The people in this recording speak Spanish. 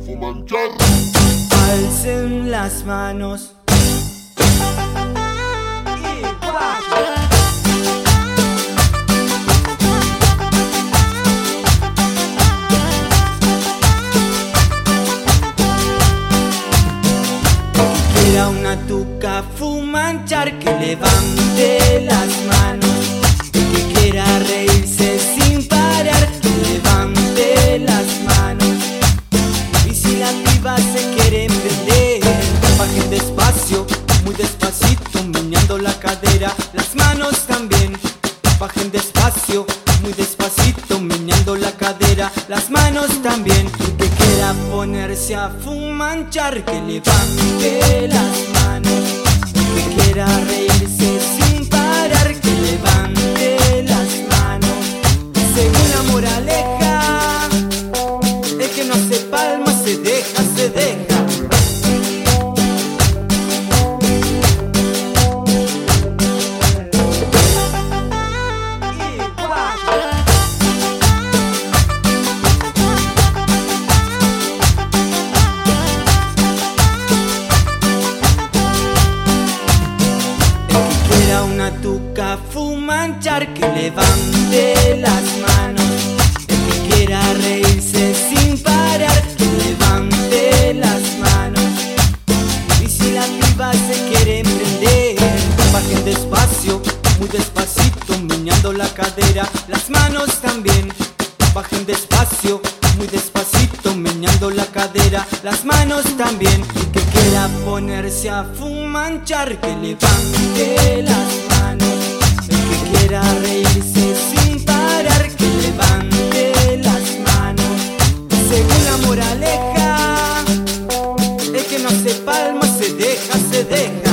fumanchar. Alcen las manos. Quiera una tuca fumanchar, que levante las manos. El que quiera reírse sin parar, que levante las manos. Y si la piba se quiere prender, bajen despacio, muy despacito, meneando la cadera, las manos también. Bajen despacio, muy despacito, meneando la cadera, las manos también. El que quiera ponerse a fumanchar, que levante las manos. El que quiera reírse sin parar, que levante las manos. Según la moraleja, el que no se palma se deja, se deja. Una tuca fumanchar, que levante las manos. El que quiera reírse sin parar, que levante las manos. Y si la piba se quiere prender, bajen despacio, muy despacito, meneando la cadera, las manos también. Bajen despacio, muy despacito, meneando la cadera, las manos también. El que quiera ponerse a fumanchar, que levante las manos. El que quiera reírse sin parar, que levante las manos. Según la moraleja, el que no se palma se deja, se deja.